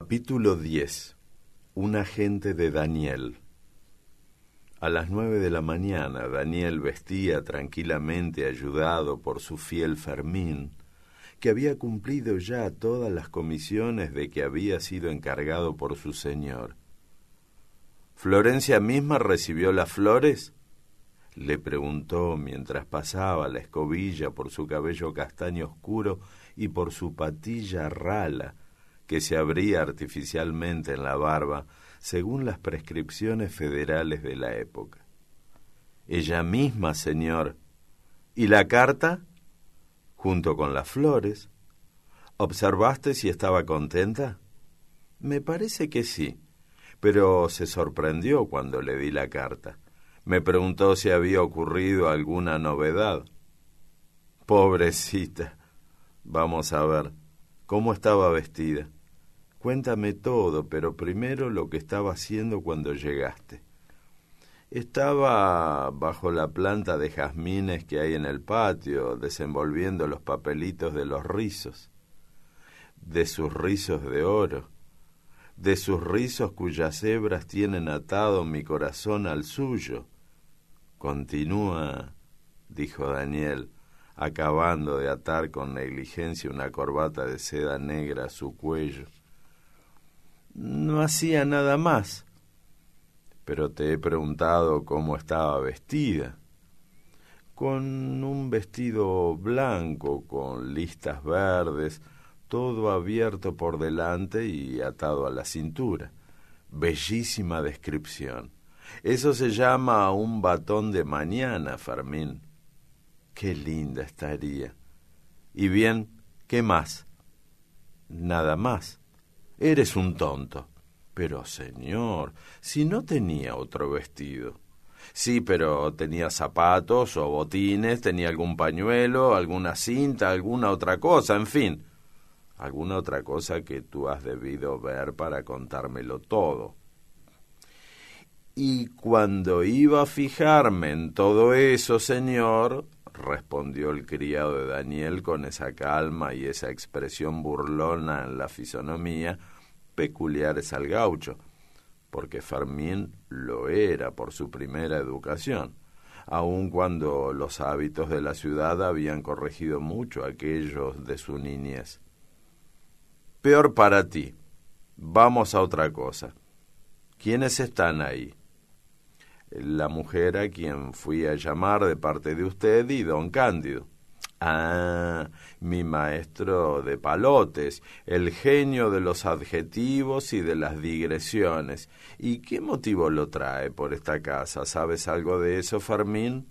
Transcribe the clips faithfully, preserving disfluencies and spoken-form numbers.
Capítulo diez. Un agente de Daniel. A las nueve de la mañana, Daniel vestía tranquilamente ayudado por su fiel Fermín, que había cumplido ya todas las comisiones de que había sido encargado por su señor. ¿Florencia misma recibió las flores?, le preguntó mientras pasaba la escobilla por su cabello castaño oscuro y por su patilla rala, que se abría artificialmente en la barba, según las prescripciones federales de la época. Ella misma, señor. ¿Y la carta? Junto con las flores. ¿Observaste si estaba contenta? Me parece que sí, pero se sorprendió cuando le di la carta. Me preguntó si había ocurrido alguna novedad. Pobrecita. Vamos a ver, ¿cómo estaba vestida? Cuéntame todo, pero primero lo que estaba haciendo cuando llegaste. Estaba bajo la planta de jazmines que hay en el patio, desenvolviendo los papelitos de los rizos, de sus rizos de oro, de sus rizos cuyas hebras tienen atado mi corazón al suyo. Continúa, dijo Daniel, acabando de atar con negligencia una corbata de seda negra a su cuello. No hacía nada más. Pero te he preguntado cómo estaba vestida. Con un vestido blanco, con listas verdes, todo abierto por delante y atado a la cintura. Bellísima descripción. Eso se llama un batón de mañana, Fermín. Qué linda estaría. Y bien, ¿qué más? Nada más. Eres un tonto. Pero, señor, si no tenía otro vestido. Sí, pero tenía zapatos o botines, tenía algún pañuelo, alguna cinta, alguna otra cosa, en fin. Alguna otra cosa que tú has debido ver para contármelo todo. Y cuando iba a fijarme en todo eso, señor, respondió el criado de Daniel con esa calma y esa expresión burlona en la fisonomía, peculiares al gaucho, porque Fermín lo era por su primera educación, aun cuando los hábitos de la ciudad habían corregido mucho aquellos de su niñez. Peor para ti. Vamos a otra cosa. ¿Quiénes están ahí? La mujer a quien fui a llamar de parte de usted y don Cándido. Ah, mi maestro de palotes, el genio de los adjetivos y de las digresiones. ¿Y qué motivo lo trae por esta casa? ¿Sabes algo de eso, Fermín?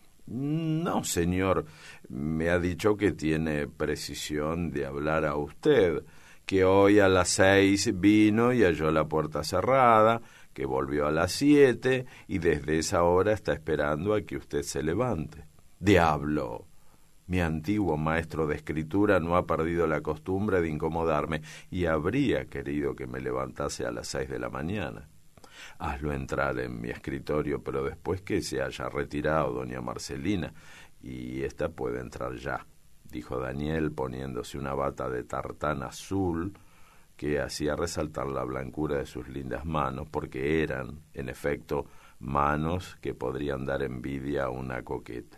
No, señor. Me ha dicho que tiene precisión de hablar a usted, que hoy a las seis vino y halló la puerta cerrada, que volvió a las siete y desde esa hora está esperando a que usted se levante. ¡Diablo! Mi antiguo maestro de escritura no ha perdido la costumbre de incomodarme y habría querido que me levantase a las seis de la mañana. Hazlo entrar en mi escritorio, pero después que se haya retirado doña Marcelina, y ésta puede entrar ya, dijo Daniel poniéndose una bata de tartán azul que hacía resaltar la blancura de sus lindas manos, porque eran, en efecto, manos que podrían dar envidia a una coqueta.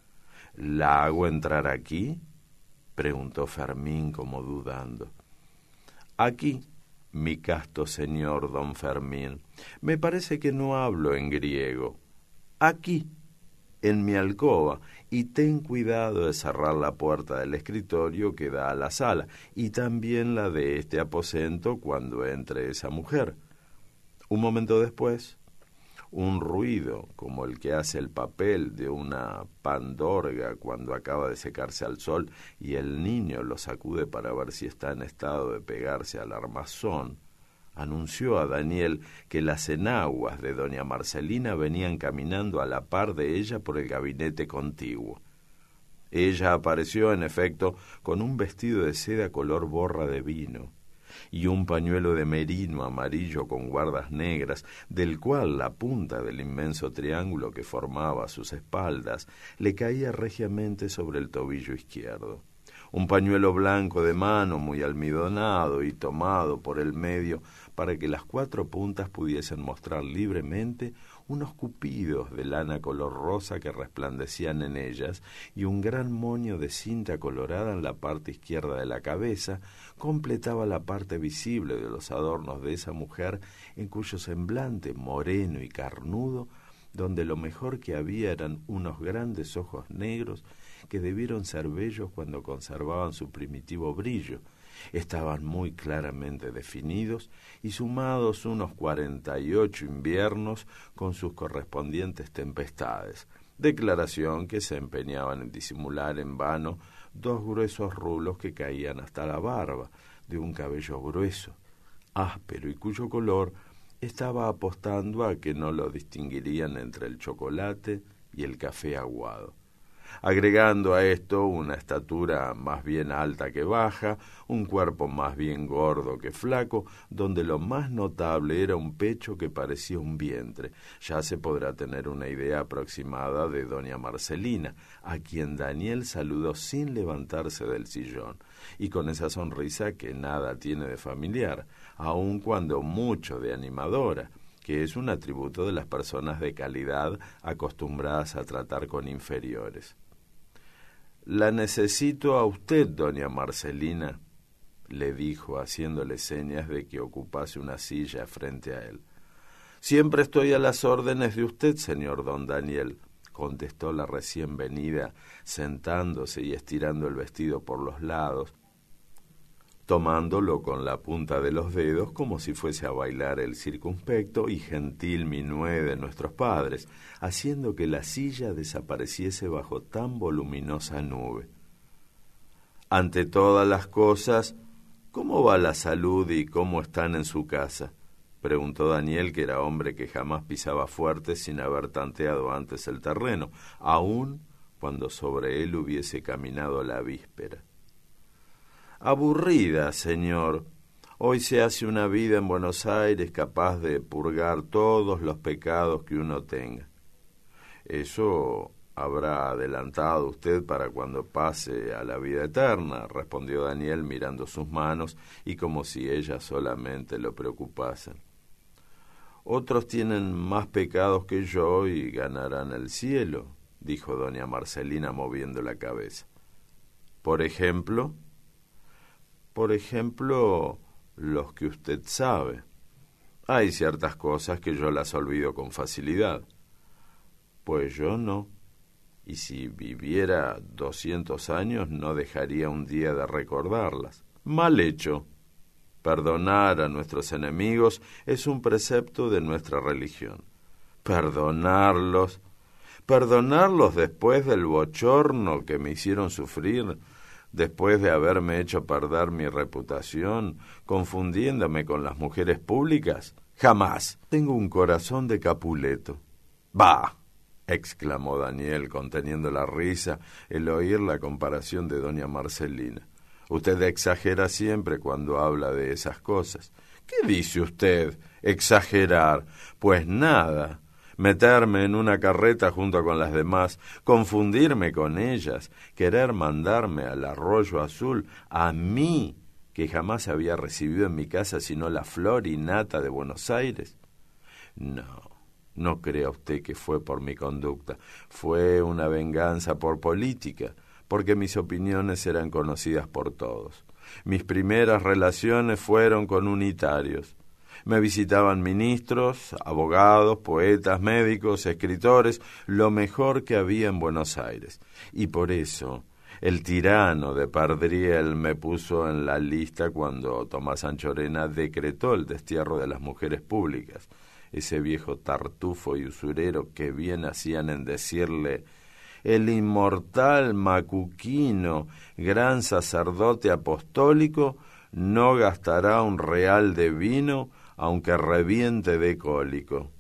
¿La hago entrar aquí?, preguntó Fermín como dudando. Aquí, mi casto señor don Fermín. Me parece que no hablo en griego. Aquí, en mi alcoba, y ten cuidado de cerrar la puerta del escritorio que da a la sala, y también la de este aposento cuando entre esa mujer. Un momento después, un ruido como el que hace el papel de una pandorga cuando acaba de secarse al sol y el niño lo sacude para ver si está en estado de pegarse al armazón, anunció a Daniel que las enaguas de doña Marcelina venían caminando a la par de ella por el gabinete contiguo. Ella apareció, en efecto, con un vestido de seda color borra de vino y un pañuelo de merino amarillo con guardas negras, del cual la punta del inmenso triángulo que formaba sus espaldas le caía regiamente sobre el tobillo izquierdo. un pañuelo blanco de mano muy almidonado y tomado por el medio para que las cuatro puntas pudiesen mostrar libremente unos cupidos de lana color rosa que resplandecían en ellas, y un gran moño de cinta colorada en la parte izquierda de la cabeza completaba la parte visible de los adornos de esa mujer, en cuyo semblante moreno y carnudo, donde lo mejor que había eran unos grandes ojos negros que debieron ser bellos cuando conservaban su primitivo brillo. Estaban muy claramente definidos y sumados unos cuarenta y ocho inviernos con sus correspondientes tempestades, declaración que se empeñaban en disimular en vano dos gruesos rulos que caían hasta la barba, de un cabello grueso, áspero y cuyo color estaba apostando a que no lo distinguirían entre el chocolate y el café aguado, agregando a esto una estatura más bien alta que baja, un cuerpo más bien gordo que flaco, donde lo más notable era un pecho que parecía un vientre. Ya se podrá tener una idea aproximada de doña Marcelina, a quien Daniel saludó sin levantarse del sillón, y con esa sonrisa que nada tiene de familiar, aun cuando mucho de animadora, que es un atributo de las personas de calidad acostumbradas a tratar con inferiores. «La necesito a usted, doña Marcelina», le dijo, haciéndole señas de que ocupase una silla frente a él. «Siempre estoy a las órdenes de usted, señor don Daniel», contestó la recién venida, sentándose y estirando el vestido por los lados, tomándolo con la punta de los dedos como si fuese a bailar el circunspecto y gentil minué de nuestros padres, haciendo que la silla desapareciese bajo tan voluminosa nube. «Ante todas las cosas, ¿cómo va la salud y cómo están en su casa?», preguntó Daniel, que era hombre que jamás pisaba fuerte sin haber tanteado antes el terreno, aun cuando sobre él hubiese caminado la víspera. «Aburrida, señor. Hoy se hace una vida en Buenos Aires capaz de purgar todos los pecados que uno tenga». «Eso habrá adelantado usted para cuando pase a la vida eterna», respondió Daniel mirando sus manos y como si ellas solamente lo preocupasen. «Otros tienen más pecados que yo y ganarán el cielo», dijo doña Marcelina moviendo la cabeza. «¿Por ejemplo?» «Por ejemplo, los que usted sabe. Hay ciertas cosas que yo las olvido con facilidad». «Pues yo no. Y si viviera doscientos años no dejaría un día de recordarlas». «Mal hecho. Perdonar a nuestros enemigos es un precepto de nuestra religión». «Perdonarlos. Perdonarlos después del bochorno que me hicieron sufrir, después de haberme hecho perder mi reputación, confundiéndome con las mujeres públicas. Jamás. Tengo un corazón de Capuleto». «Bah», exclamó Daniel, conteniendo la risa el oír la comparación de doña Marcelina. «Usted exagera siempre cuando habla de esas cosas». «¿Qué dice usted? Exagerar. Pues nada. Meterme en una carreta junto con las demás, confundirme con ellas, querer mandarme al Arroyo Azul, a mí, que jamás había recibido en mi casa sino la flor y nata de Buenos Aires. No, no crea usted que fue por mi conducta, fue una venganza por política, porque mis opiniones eran conocidas por todos. Mis primeras relaciones fueron con unitarios. Me visitaban ministros, abogados, poetas, médicos, escritores, lo mejor que había en Buenos Aires. Y por eso el tirano de Pardriel me puso en la lista cuando Tomás Anchorena decretó el destierro de las mujeres públicas. Ese viejo tartufo y usurero que bien hacían en decirle: «El inmortal Macuquino, gran sacerdote apostólico, no gastará un real de vino aunque reviente de cólico».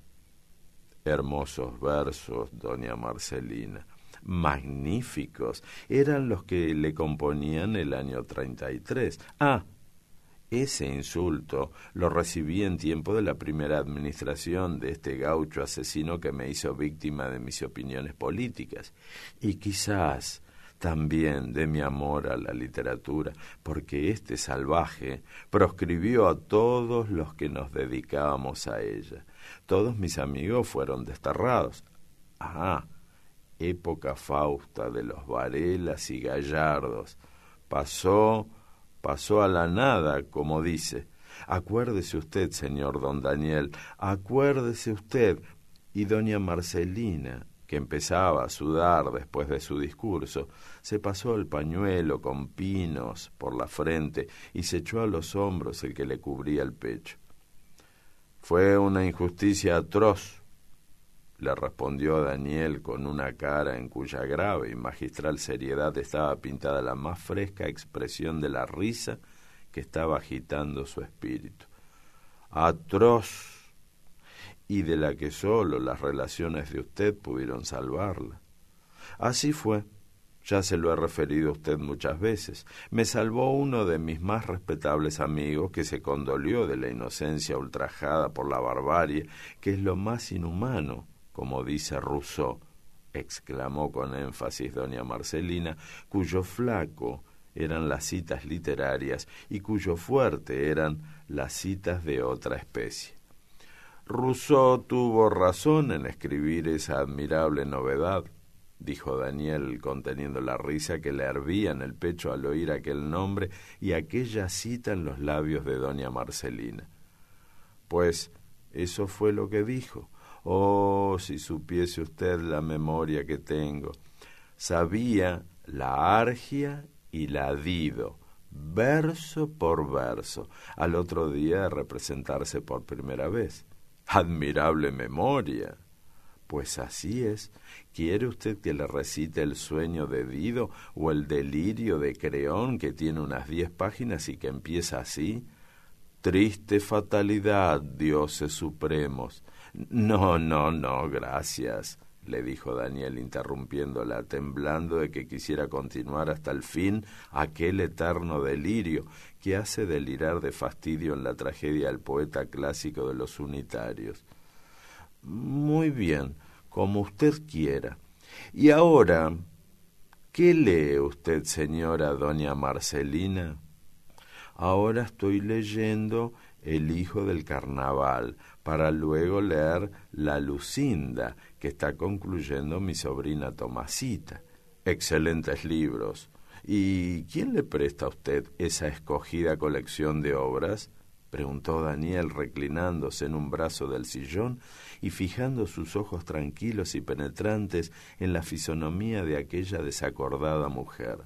Hermosos versos, doña Marcelina, magníficos, eran los que le componían el año treinta y tres. Ah, ese insulto lo recibí en tiempo de la primera administración de este gaucho asesino que me hizo víctima de mis opiniones políticas. Y quizás también de mi amor a la literatura, porque este salvaje proscribió a todos los que nos dedicábamos a ella. Todos mis amigos fueron desterrados. Ah, época fausta de los Varelas y Gallardos. Pasó, pasó a la nada, como dice. Acuérdese usted, señor don Daniel, acuérdese usted. Y doña Marcelina, que empezaba a sudar después de su discurso, se pasó el pañuelo con pinos por la frente y se echó a los hombros el que le cubría el pecho. Fue una injusticia atroz, le respondió Daniel con una cara en cuya grave y magistral seriedad estaba pintada la más fresca expresión de la risa que estaba agitando su espíritu. Atroz, y de la que sólo las relaciones de usted pudieron salvarla. Así fue, ya se lo he referido a usted muchas veces. Me salvó uno de mis más respetables amigos que se condolió de la inocencia ultrajada por la barbarie, que es lo más inhumano, como dice Rousseau, exclamó con énfasis doña Marcelina, cuyo flaco eran las citas literarias y cuyo fuerte eran las citas de otra especie. Rousseau tuvo razón en escribir esa admirable novedad, dijo Daniel, conteniendo la risa que le hervía en el pecho al oír aquel nombre y aquella cita en los labios de doña Marcelina. Pues eso fue lo que dijo. Oh, si supiese usted la memoria que tengo. Sabía la argia y la dido, verso por verso, al otro día de representarse por primera vez. Admirable memoria. Pues así es. ¿Quiere usted que le recite el sueño de Dido o el delirio de Creón, que tiene unas diez páginas y que empieza así? Triste fatalidad, dioses supremos. No, no, no, gracias, le dijo Daniel interrumpiéndola, temblando de que quisiera continuar hasta el fin aquel eterno delirio que hace delirar de fastidio en la tragedia al poeta clásico de los unitarios. Muy bien, como usted quiera. Y ahora, ¿qué lee usted, señora doña Marcelina? Ahora estoy leyendo El hijo del carnaval, para luego leer La Lucinda, que está concluyendo mi sobrina Tomasita. Excelentes libros. ¿Y quién le presta a usted esa escogida colección de obras? Preguntó Daniel, reclinándose en un brazo del sillón y fijando sus ojos tranquilos y penetrantes en la fisonomía de aquella desacordada mujer.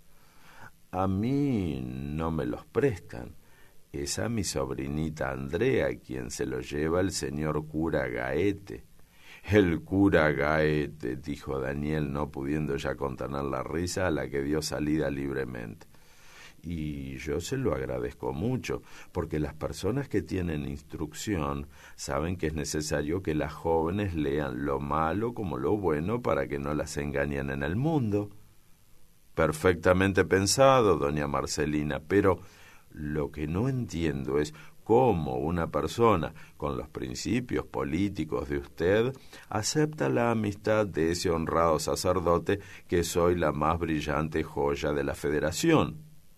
A mí no me los prestan. Es a mi sobrinita Andrea quien se lo lleva el señor cura Gaete. El cura Gaete, dijo Daniel, no pudiendo ya contener la risa a la que dio salida libremente. Y yo se lo agradezco mucho, porque las personas que tienen instrucción saben que es necesario que las jóvenes lean lo malo como lo bueno para que no las engañen en el mundo. Perfectamente pensado, doña Marcelina, pero lo que no entiendo es cómo una persona con los principios políticos de usted acepta la amistad de ese honrado sacerdote que soy la más brillante joya de la Federación.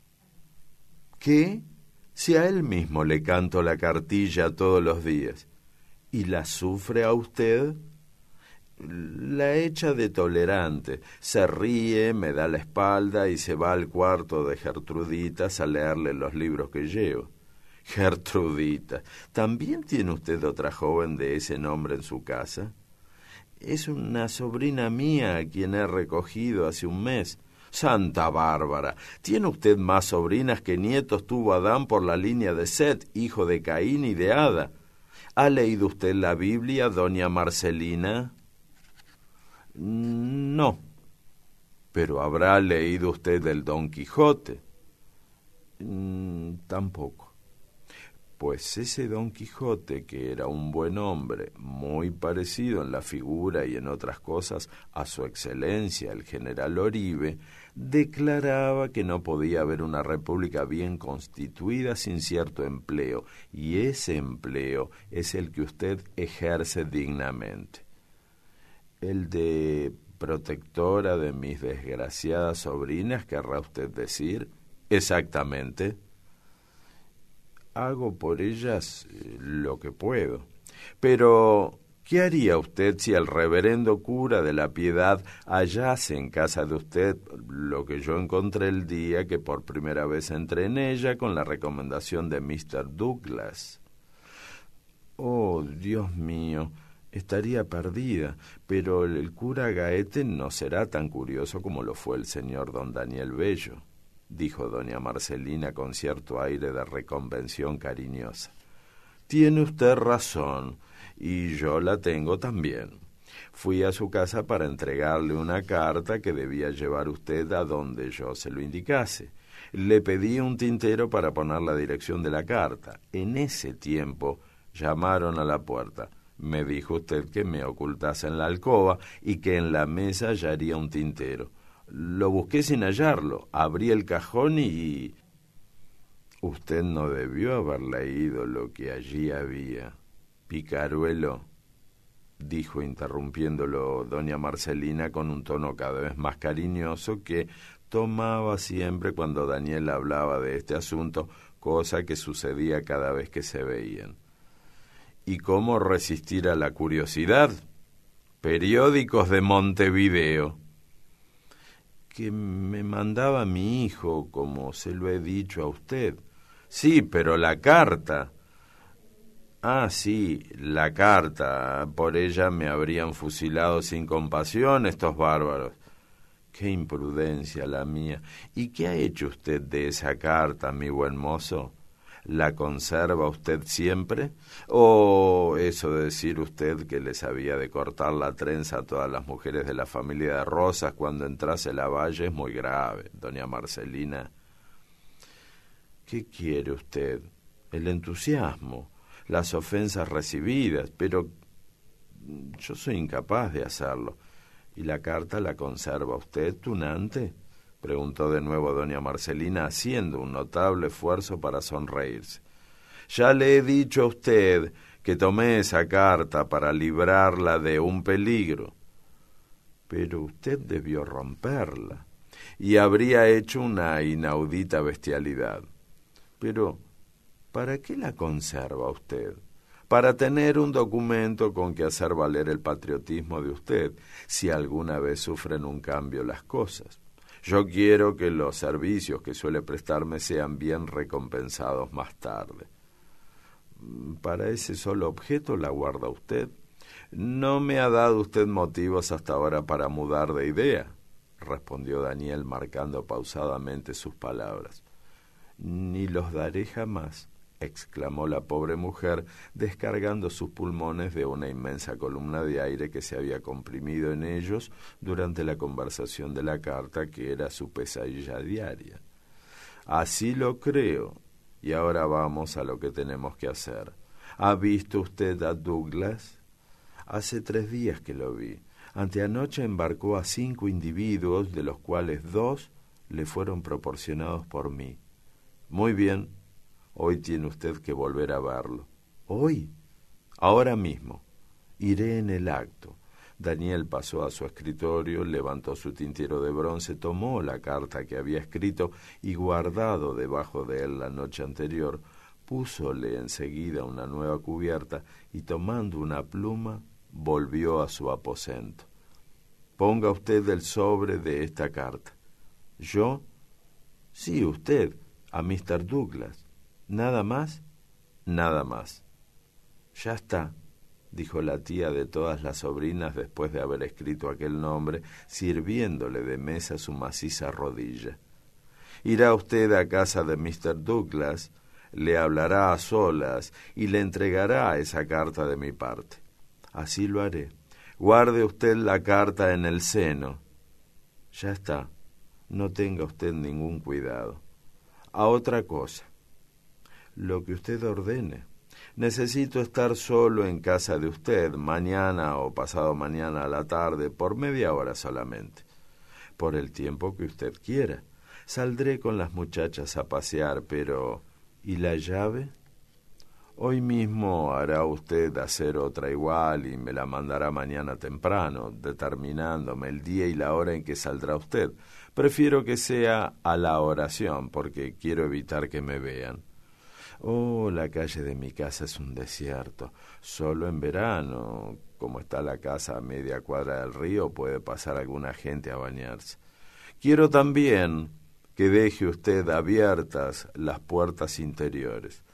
¿Qué? Si a él mismo le canto la cartilla todos los días. ¿Y la sufre a usted? La echa de tolerante, se ríe, me da la espalda y se va al cuarto de Gertruditas a leerle los libros que llevo. Gertrudita, ¿también tiene usted otra joven de ese nombre en su casa? Es una sobrina mía a quien he recogido hace un mes. Santa Bárbara, ¿tiene usted más sobrinas que nietos tuvo Adán por la línea de Set, hijo de Caín y de Ada? ¿Ha leído usted la Biblia, doña Marcelina? No. ¿Pero habrá leído usted el Don Quijote? Mm, tampoco. Pues ese Don Quijote, que era un buen hombre, muy parecido en la figura y en otras cosas a su excelencia el general Oribe, declaraba que no podía haber una república bien constituida sin cierto empleo, y ese empleo es el que usted ejerce dignamente. El de protectora de mis desgraciadas sobrinas, querrá usted decir. Exactamente. Hago por ellas lo que puedo. Pero, ¿qué haría usted si el reverendo cura de la Piedad hallase en casa de usted lo que yo encontré el día que por primera vez entré en ella con la recomendación de mister Douglas? Oh, Dios mío, estaría perdida, pero el cura Gaete no será tan curioso como lo fue el señor don Daniel Bello, dijo doña Marcelina con cierto aire de reconvención cariñosa. Tiene usted razón, y yo la tengo también. Fui a su casa para entregarle una carta que debía llevar usted a donde yo se lo indicase. Le pedí un tintero para poner la dirección de la carta. En ese tiempo llamaron a la puerta. Me dijo usted que me ocultase en la alcoba y que en la mesa hallaría un tintero. Lo busqué sin hallarlo. Abrí el cajón y... Usted no debió haber leído lo que allí había. Picaruelo, dijo interrumpiéndolo doña Marcelina con un tono cada vez más cariñoso que tomaba siempre cuando Daniel hablaba de este asunto, cosa que sucedía cada vez que se veían. ¿Y cómo resistir a la curiosidad? Periódicos de Montevideo. Que me mandaba mi hijo, como se lo he dicho a usted. Sí, pero la carta. Ah, sí, la carta. Por ella me habrían fusilado sin compasión estos bárbaros. Qué imprudencia la mía. ¿Y qué ha hecho usted de esa carta, mi buen mozo? ¿La conserva usted siempre? ¿O eso de decir usted que les había de cortar la trenza a todas las mujeres de la familia de Rosas cuando entrase la Valle es muy grave, doña Marcelina? ¿Qué quiere usted? El entusiasmo, las ofensas recibidas, pero yo soy incapaz de hacerlo. ¿Y la carta la conserva usted, tunante?, preguntó de nuevo doña Marcelina, haciendo un notable esfuerzo para sonreírse. Ya le he dicho a usted que tomé esa carta para librarla de un peligro. Pero usted debió romperla, y habría hecho una inaudita bestialidad. Pero, ¿para qué la conserva usted? Para tener un documento con que hacer valer el patriotismo de usted, si alguna vez sufren un cambio las cosas. Yo quiero que los servicios que suele prestarme sean bien recompensados más tarde. ¿Para ese solo objeto la guarda usted? ¿No me ha dado usted motivos hasta ahora para mudar de idea?, respondió Daniel marcando pausadamente sus palabras. Ni los daré jamás, exclamó la pobre mujer, descargando sus pulmones de una inmensa columna de aire que se había comprimido en ellos durante la conversación de la carta, que era su pesadilla diaria. Así lo creo, y ahora vamos a lo que tenemos que hacer. ¿Ha visto usted a Douglas? Hace tres días que lo vi. Anteanoche embarcó a cinco individuos, de los cuales dos le fueron proporcionados por mí. Muy bien. Hoy tiene usted que volver a verlo. ¿Hoy? Ahora mismo. Iré en el acto. Daniel pasó a su escritorio, levantó su tintero de bronce, tomó la carta que había escrito y guardado debajo de él la noche anterior, púsole enseguida una nueva cubierta y tomando una pluma volvió a su aposento. Ponga usted el sobre de esta carta. ¿Yo? Sí, usted, a mister Douglas. ¿Nada más? Nada más. Ya está, dijo la tía de todas las sobrinas después de haber escrito aquel nombre, sirviéndole de mesa su maciza rodilla. Irá usted a casa de mister Douglas, le hablará a solas y le entregará esa carta de mi parte. Así lo haré. Guarde usted la carta en el seno. Ya está, no tenga usted ningún cuidado. A otra cosa. Lo que usted ordene. Necesito estar solo en casa de usted, mañana o pasado mañana a la tarde, por media hora solamente. Por el tiempo que usted quiera. Saldré con las muchachas a pasear, pero... ¿y la llave? Hoy mismo hará usted hacer otra igual y me la mandará mañana temprano, determinándome el día y la hora en que saldrá usted. Prefiero que sea a la oración, porque quiero evitar que me vean. Oh, la calle de mi casa es un desierto. Solo en verano, como está la casa a media cuadra del río, puede pasar alguna gente a bañarse. Quiero también que deje usted abiertas las puertas interiores.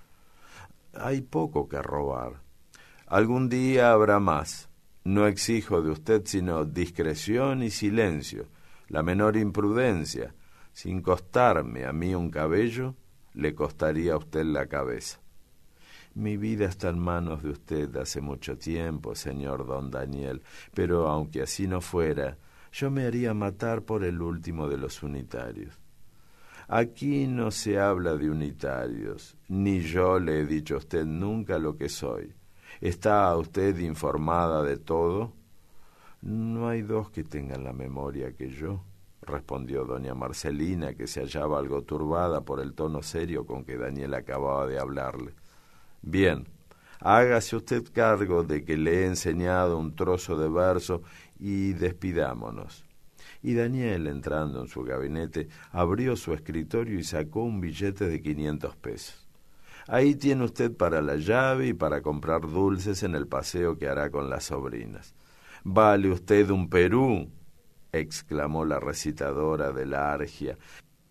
Hay poco que robar. Algún día habrá más. No exijo de usted sino discreción y silencio, la menor imprudencia. Sin costarme a mí un cabello, le costaría a usted la cabeza. Mi vida está en manos de usted hace mucho tiempo, señor don Daniel, pero aunque así no fuera, yo me haría matar por el último de los unitarios. Aquí no se habla de unitarios, ni yo le he dicho a usted nunca lo que soy. ¿Está usted informada de todo? No hay dos que tengan la memoria que yo, respondió doña Marcelina, que se hallaba algo turbada por el tono serio con que Daniel acababa de hablarle. Bien, hágase usted cargo de que le he enseñado un trozo de verso y despidámonos. Y Daniel, entrando en su gabinete, abrió su escritorio y sacó un billete de quinientos pesos. Ahí tiene usted para la llave y para comprar dulces en el paseo que hará con las sobrinas. «Vale usted un Perú», exclamó la recitadora de la Argia.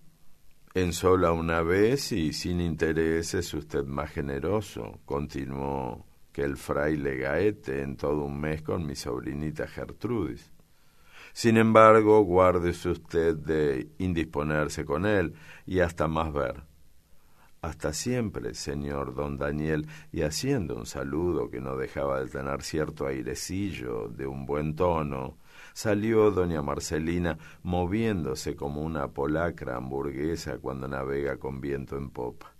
«En sola una vez y sin interés es usted más generoso», continuó, «que el fraile Gaete en todo un mes con mi sobrinita Gertrudis. Sin embargo, guárdese usted de indisponerse con él y hasta más ver». «Hasta siempre, señor don Daniel», y haciendo un saludo que no dejaba de tener cierto airecillo de un buen tono, salió doña Marcelina moviéndose como una polacra hamburguesa cuando navega con viento en popa.